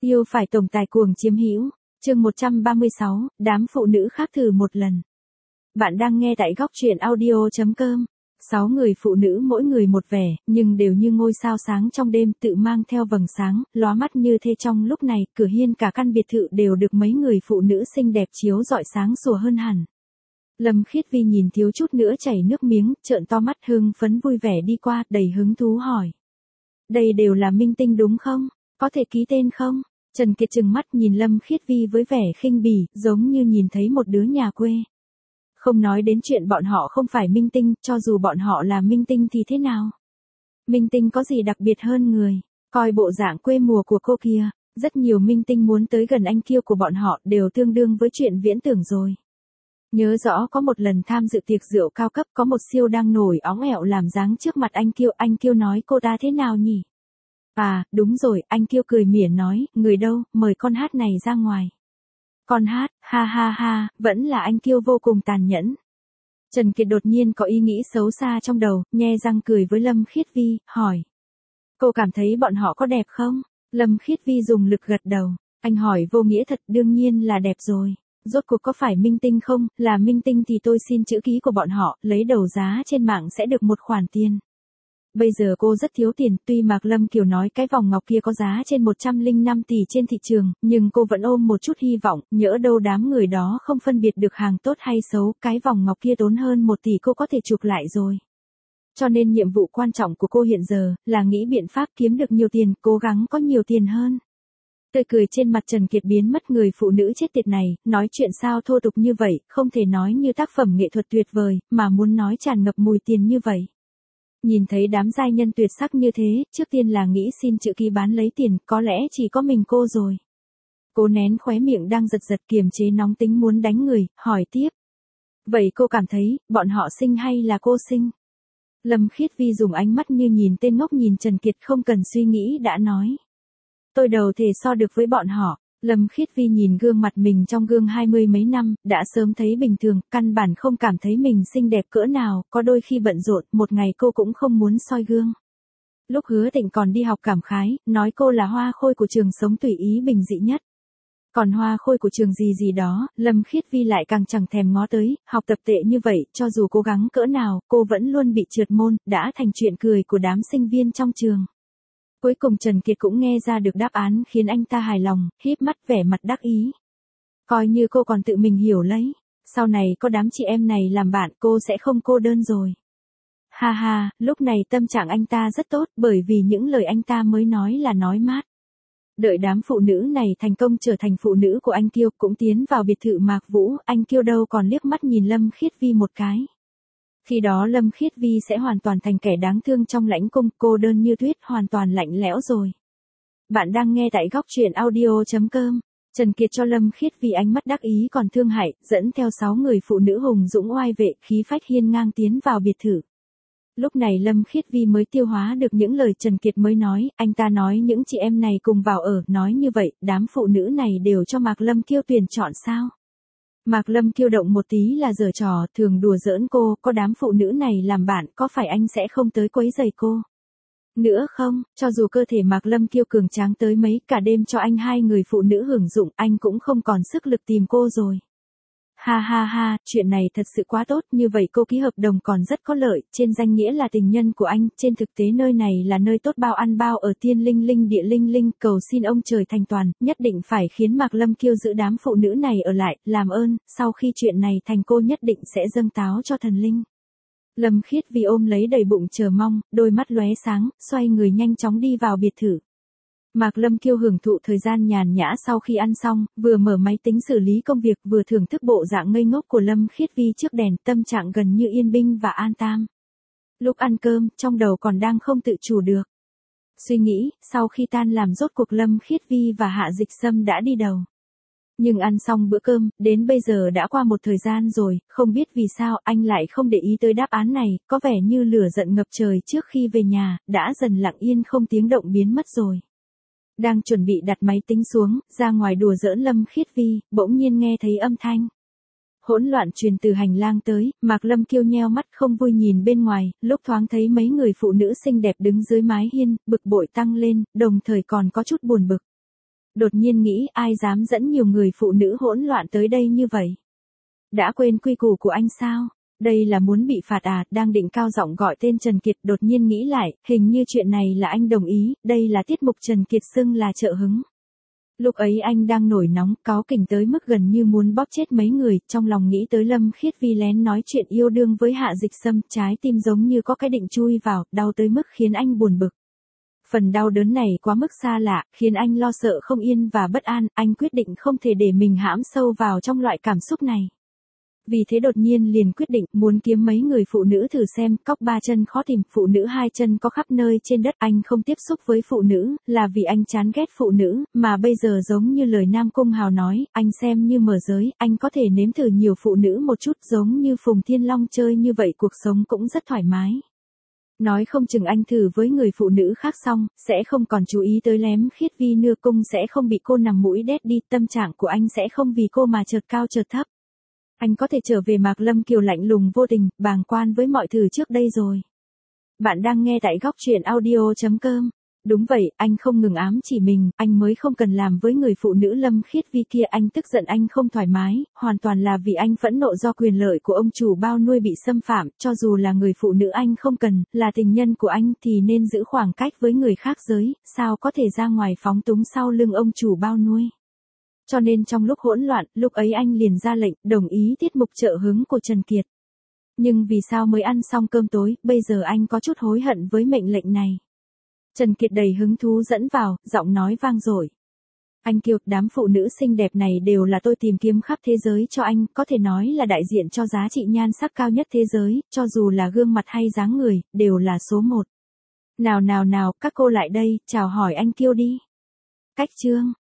Yêu phải tổng tài cuồng chiếm hữu. Chương 136, đám phụ nữ khác thử một lần. Bạn đang nghe tại góc truyện audio.com. 6 người phụ nữ mỗi người một vẻ, nhưng đều như ngôi sao sáng trong đêm, tự mang theo vầng sáng, lóa mắt như thê. Trong lúc này, cửa hiên cả căn biệt thự đều được mấy người phụ nữ xinh đẹp chiếu rọi sáng sủa hơn hẳn. Lâm Khiết Vi nhìn thiếu chút nữa chảy nước miếng, trợn to mắt hưng phấn vui vẻ đi qua, đầy hứng thú hỏi. Đây đều là minh tinh đúng không? Có thể ký tên không? Trần Kiệt trừng mắt nhìn Lâm Khiết Vi với vẻ khinh bỉ, giống như nhìn thấy một đứa nhà quê. Không nói đến chuyện bọn họ không phải minh tinh, cho dù bọn họ là minh tinh thì thế nào? Minh tinh có gì đặc biệt hơn người? Coi bộ dạng quê mùa của cô kia, rất nhiều minh tinh muốn tới gần anh kiêu của bọn họ đều tương đương với chuyện viễn tưởng rồi. Nhớ rõ có một lần tham dự tiệc rượu cao cấp, có một siêu đang nổi óng ẹo làm dáng trước mặt anh kiêu nói cô ta thế nào nhỉ? À, đúng rồi, anh kiêu cười mỉa nói, người đâu, mời con hát này ra ngoài. Con hát, ha ha ha, vẫn là anh kiêu vô cùng tàn nhẫn. Trần Kiệt đột nhiên có ý nghĩ xấu xa trong đầu, nhe răng cười với Lâm Khiết Vi, hỏi. Cô cảm thấy bọn họ có đẹp không? Lâm Khiết Vi dùng lực gật đầu, anh hỏi vô nghĩa thật, đương nhiên là đẹp rồi. Rốt cuộc có phải minh tinh không? Là minh tinh thì tôi xin chữ ký của bọn họ, lấy đầu giá trên mạng sẽ được một khoản tiền. Bây giờ cô rất thiếu tiền, tuy Mạc Lâm Kiều nói cái vòng ngọc kia có giá trên 105 tỷ trên thị trường, nhưng cô vẫn ôm một chút hy vọng, nhỡ đâu đám người đó không phân biệt được hàng tốt hay xấu, cái vòng ngọc kia tốn hơn 1 tỷ cô có thể chuộc lại rồi. Cho nên nhiệm vụ quan trọng của cô hiện giờ, là nghĩ biện pháp kiếm được nhiều tiền, cố gắng có nhiều tiền hơn. Tươi cười trên mặt Trần Kiệt biến mất. Người phụ nữ chết tiệt này, nói chuyện sao thô tục như vậy, không thể nói như tác phẩm nghệ thuật tuyệt vời, mà muốn nói tràn ngập mùi tiền như vậy. Nhìn thấy đám giai nhân tuyệt sắc như thế, trước tiên là nghĩ xin chữ ký bán lấy tiền, có lẽ chỉ có mình cô rồi. Cô nén khóe miệng đang giật giật kiềm chế nóng tính muốn đánh người, hỏi tiếp. Vậy cô cảm thấy, bọn họ xinh hay là cô xinh? Lâm Khiết Vi dùng ánh mắt như nhìn tên ngốc nhìn Trần Kiệt không cần suy nghĩ đã nói. Tôi đầu thể so được với bọn họ. Lâm Khiết Vi nhìn gương mặt mình trong gương 20 mấy năm, đã sớm thấy bình thường, căn bản không cảm thấy mình xinh đẹp cỡ nào, có đôi khi bận rộn, một ngày cô cũng không muốn soi gương. Lúc Hứa Tịnh còn đi học cảm khái, nói cô là hoa khôi của trường sống tùy ý bình dị nhất. Còn hoa khôi của trường gì gì đó, Lâm Khiết Vi lại càng chẳng thèm ngó tới, học tập tệ như vậy, cho dù cố gắng cỡ nào, cô vẫn luôn bị trượt môn, đã thành chuyện cười của đám sinh viên trong trường. Cuối cùng Trần Kiệt cũng nghe ra được đáp án khiến anh ta hài lòng, híp mắt vẻ mặt đắc ý. Coi như cô còn tự mình hiểu lấy, sau này có đám chị em này làm bạn cô sẽ không cô đơn rồi. Ha ha, lúc này tâm trạng anh ta rất tốt bởi vì những lời anh ta mới nói là nói mát. Đợi đám phụ nữ này thành công trở thành phụ nữ của anh Kiêu cũng tiến vào biệt thự Mạc Vũ, anh Kiêu đâu còn liếc mắt nhìn Lâm Khiết Vi một cái. Khi đó Lâm Khiết Vi sẽ hoàn toàn thành kẻ đáng thương trong lãnh cung, cô đơn như tuyết, hoàn toàn lạnh lẽo rồi. Bạn đang nghe tại góc truyện audio.com. Trần Kiệt cho Lâm Khiết Vi ánh mắt đắc ý còn thương hại, dẫn theo 6 người phụ nữ hùng dũng oai vệ, khí phách hiên ngang tiến vào biệt thự. Lúc này Lâm Khiết Vi mới tiêu hóa được những lời Trần Kiệt mới nói, anh ta nói những chị em này cùng vào ở, nói như vậy, đám phụ nữ này đều cho Mạc Lâm Kiêu tuyển chọn sao? Mạc Lâm Kiêu động một tí là giở trò, thường đùa giỡn cô, có đám phụ nữ này làm bạn, có phải anh sẽ không tới quấy rầy cô? Nữa không, cho dù cơ thể Mạc Lâm Kiêu cường tráng tới mấy, cả đêm cho anh 2 người phụ nữ hưởng dụng, anh cũng không còn sức lực tìm cô rồi. Ha ha ha, chuyện này thật sự quá tốt, như vậy cô ký hợp đồng còn rất có lợi, trên danh nghĩa là tình nhân của anh, trên thực tế nơi này là nơi tốt bao ăn bao ở tiên linh linh địa linh linh, cầu xin ông trời thành toàn, nhất định phải khiến Mạc Lâm Kiêu giữ đám phụ nữ này ở lại, làm ơn, sau khi chuyện này thành cô nhất định sẽ dâng táo cho thần linh. Lâm Khiết Vi ôm lấy đầy bụng chờ mong, đôi mắt lóe sáng, xoay người nhanh chóng đi vào biệt thự. Mạc Lâm Kiêu hưởng thụ thời gian nhàn nhã sau khi ăn xong, vừa mở máy tính xử lý công việc vừa thưởng thức bộ dạng ngây ngốc của Lâm Khiết Vi trước đèn, tâm trạng gần như yên bình và an tam. Lúc ăn cơm, trong đầu còn đang không tự chủ được. Suy nghĩ, sau khi tan làm rốt cuộc Lâm Khiết Vi và Hạ Dịch Sâm đã đi đầu. Nhưng ăn xong bữa cơm, đến bây giờ đã qua một thời gian rồi, không biết vì sao anh lại không để ý tới đáp án này, có vẻ như lửa giận ngập trời trước khi về nhà, đã dần lặng yên không tiếng động biến mất rồi. Đang chuẩn bị đặt máy tính xuống, ra ngoài đùa giỡn Lâm Khiết Vi, bỗng nhiên nghe thấy âm thanh. Hỗn loạn truyền từ hành lang tới, Mạc Lâm Kiêu nheo mắt không vui nhìn bên ngoài, lúc thoáng thấy mấy người phụ nữ xinh đẹp đứng dưới mái hiên, bực bội tăng lên, đồng thời còn có chút buồn bực. Đột nhiên nghĩ ai dám dẫn nhiều người phụ nữ hỗn loạn tới đây như vậy. Đã quên quy củ của anh sao? Đây là muốn bị phạt à? Đang định cao giọng gọi tên Trần Kiệt, đột nhiên nghĩ lại, hình như chuyện này là anh đồng ý, đây là tiết mục Trần Kiệt xưng là trợ hứng. Lúc ấy anh đang nổi nóng, cáu kỉnh tới mức gần như muốn bóp chết mấy người, trong lòng nghĩ tới Lâm Khiết Vi lén nói chuyện yêu đương với Hạ Dịch Sâm, trái tim giống như có cái định chui vào, đau tới mức khiến anh buồn bực. Phần đau đớn này quá mức xa lạ, khiến anh lo sợ không yên và bất an, anh quyết định không thể để mình hãm sâu vào trong loại cảm xúc này. Vì thế đột nhiên liền quyết định muốn kiếm mấy người phụ nữ thử xem, cóc ba chân khó tìm, phụ nữ hai chân có khắp nơi trên đất. Anh không tiếp xúc với phụ nữ, là vì anh chán ghét phụ nữ, mà bây giờ giống như lời Nam Cung Hào nói, anh xem như mở giới, anh có thể nếm thử nhiều phụ nữ một chút, giống như Phùng Thiên Long chơi như vậy cuộc sống cũng rất thoải mái. Nói không chừng anh thử với người phụ nữ khác xong, sẽ không còn chú ý tới Lém Khiết Vi nưa cung, sẽ không bị cô nằm mũi đét đi, tâm trạng của anh sẽ không vì cô mà chợt cao chợt thấp. Anh có thể trở về Mạc Lâm Kiều lạnh lùng vô tình, bàng quan với mọi thứ trước đây rồi. Bạn đang nghe tại góc truyện audio.com. Đúng vậy, anh không ngừng ám chỉ mình, anh mới không cần làm với người phụ nữ Lâm Khiết Vi kia. Anh tức giận, anh không thoải mái, hoàn toàn là vì anh phẫn nộ do quyền lợi của ông chủ bao nuôi bị xâm phạm, cho dù là người phụ nữ anh không cần, là tình nhân của anh thì nên giữ khoảng cách với người khác giới, sao có thể ra ngoài phóng túng sau lưng ông chủ bao nuôi. Cho nên trong lúc hỗn loạn, lúc ấy anh liền ra lệnh, đồng ý tiết mục trợ hứng của Trần Kiệt. Nhưng vì sao mới ăn xong cơm tối, bây giờ anh có chút hối hận với mệnh lệnh này. Trần Kiệt đầy hứng thú dẫn vào, giọng nói vang dội. Anh Kiều, đám phụ nữ xinh đẹp này đều là tôi tìm kiếm khắp thế giới cho anh, có thể nói là đại diện cho giá trị nhan sắc cao nhất thế giới, cho dù là gương mặt hay dáng người, đều là số một. Nào, các cô lại đây, chào hỏi anh Kiều đi. Cách chương.